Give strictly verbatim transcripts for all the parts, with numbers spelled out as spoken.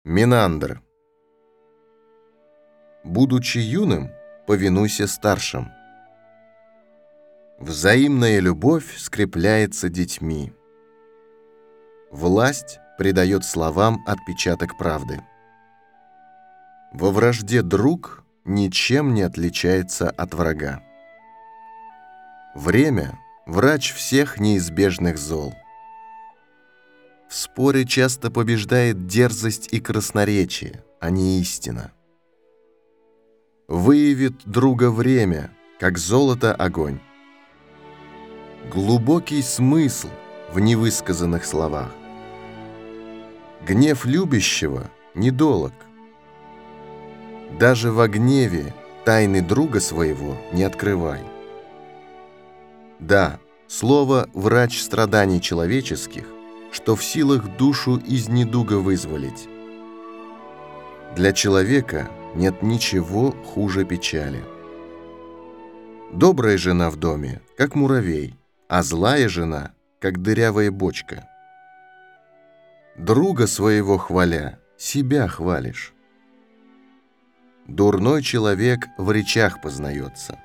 Менандр. Будучи юным, повинуйся старшим. Взаимная любовь скрепляется детьми. Власть придает словам отпечаток правды. Во вражде друг ничем не отличается от врага. Время – врач всех неизбежных зол. В споре часто побеждает дерзость и красноречие, а не истина. Выявит друга время, как золото огонь. Глубокий смысл в невысказанных словах. Гнев любящего недолог. Даже во гневе тайны друга своего не открывай. Да, слово «врач страданий человеческих», что в силах душу из недуга вызволить. Для человека нет ничего хуже печали. Добрая жена в доме, как муравей, а злая жена, как дырявая бочка. Друга своего хваля, себя хвалишь. Дурной человек в речах познается.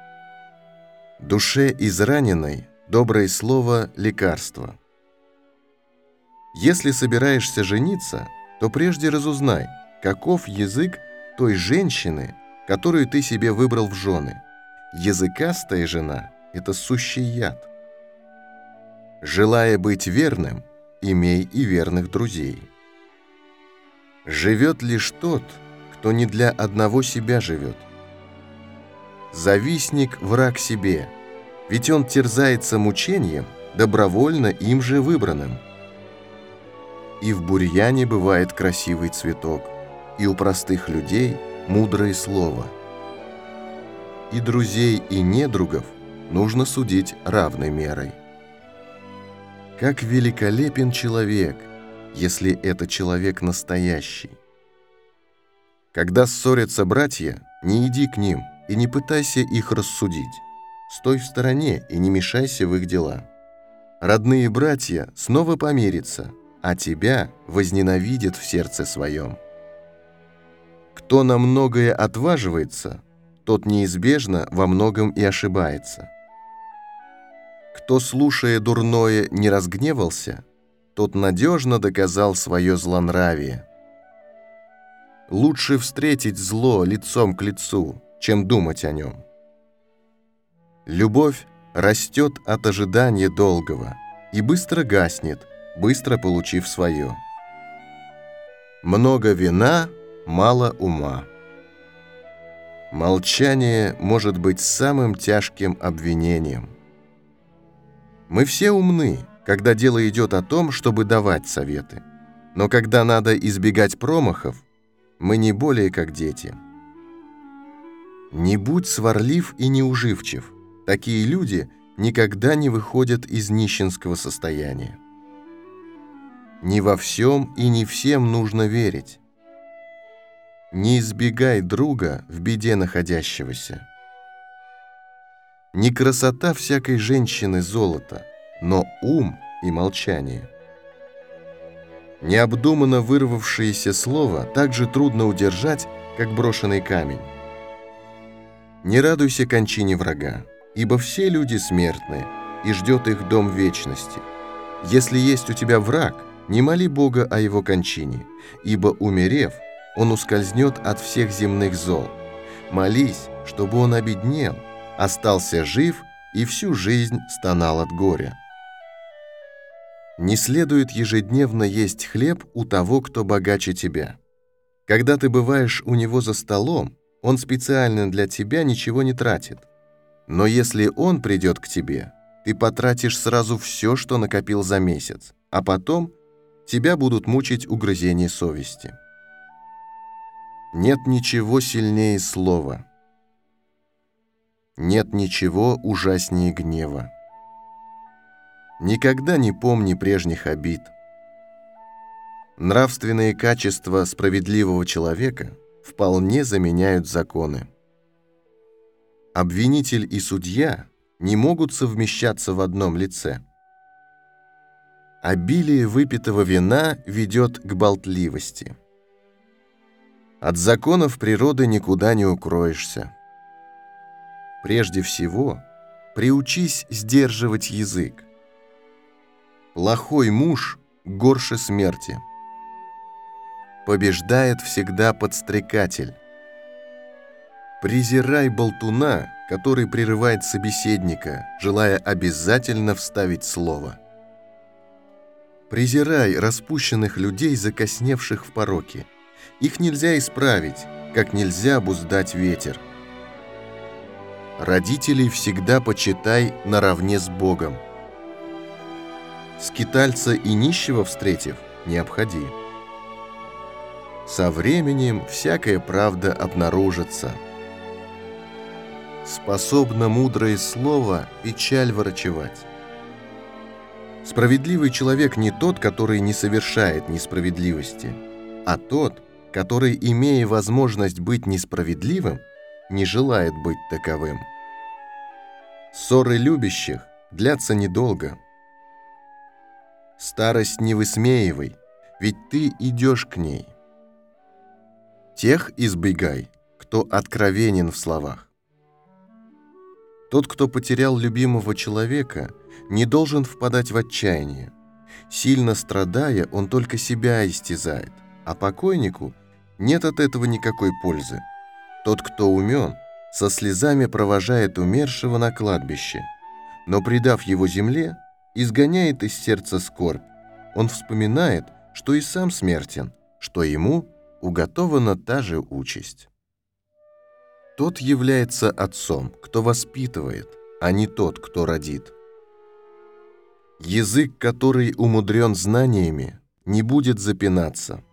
Душе израненной доброе слово – лекарство. Если собираешься жениться, то прежде разузнай, каков язык той женщины, которую ты себе выбрал в жены. Языкастая жена – это сущий яд. Желая быть верным, имей и верных друзей. Живет лишь тот, кто не для одного себя живет. Завистник – враг себе, ведь он терзается мучением, добровольно им же выбранным. И в бурьяне бывает красивый цветок, и у простых людей мудрое слово. И друзей, и недругов нужно судить равной мерой. Как великолепен человек, если это человек настоящий. Когда ссорятся братья, не иди к ним и не пытайся их рассудить. Стой в стороне и не мешайся в их дела. Родные братья снова помирятся, а тебя возненавидят в сердце своем. Кто на многое отваживается, тот неизбежно во многом и ошибается. Кто, слушая дурное, не разгневался, тот надежно доказал свое злонравие. Лучше встретить зло лицом к лицу, чем думать о нем. Любовь растет от ожидания долгого и быстро гаснет, быстро получив свое. Много вина, мало ума. Молчание может быть самым тяжким обвинением. Мы все умны, когда дело идет о том, чтобы давать советы. Но когда надо избегать промахов, мы не более как дети. Не будь сварлив и неуживчив. Такие люди никогда не выходят из нищенского состояния. Не во всем и не всем нужно верить. Не избегай друга в беде находящегося. Не красота всякой женщины золото, но ум и молчание. Необдуманно вырвавшееся слово так же трудно удержать, как брошенный камень. Не радуйся кончине врага, ибо все люди смертны, и ждет их дом вечности. Если есть у тебя враг, не моли Бога о его кончине, ибо, умерев, он ускользнет от всех земных зол. Молись, чтобы он обеднел, остался жив и всю жизнь стонал от горя. Не следует ежедневно есть хлеб у того, кто богаче тебя. Когда ты бываешь у него за столом, он специально для тебя ничего не тратит. Но если он придет к тебе, ты потратишь сразу все, что накопил за месяц, а потом тебя будут мучить угрызения совести. Нет ничего сильнее слова. Нет ничего ужаснее гнева. Никогда не помни прежних обид. Нравственные качества справедливого человека вполне заменяют законы. Обвинитель и судья не могут совмещаться в одном лице. Обилие выпитого вина ведет к болтливости. От законов природы никуда не укроешься. Прежде всего, приучись сдерживать язык. Плохой муж горше смерти. Побеждает всегда подстрекатель. Презирай болтуна, который прерывает собеседника, желая обязательно вставить слово. Презирай распущенных людей, закосневших в пороке. Их нельзя исправить, как нельзя обуздать ветер. Родителей всегда почитай наравне с Богом. Скитальца и нищего встретив, не обходи. Со временем всякая правда обнаружится. Способно мудрое слово печаль ворочевать. Справедливый человек не тот, который не совершает несправедливости, а тот, который, имея возможность быть несправедливым, не желает быть таковым. Ссоры любящих длятся недолго. Старость не высмеивай, ведь ты идешь к ней. Тех избегай, кто откровенен в словах. Тот, кто потерял любимого человека, не должен впадать в отчаяние. Сильно страдая, он только себя истязает, а покойнику нет от этого никакой пользы. Тот, кто умен, со слезами провожает умершего на кладбище, но, предав его земле, изгоняет из сердца скорбь. Он вспоминает, что и сам смертен, что ему уготована та же участь. Тот является отцом, кто воспитывает, а не тот, кто родит. Язык, который умудрен знаниями, не будет запинаться.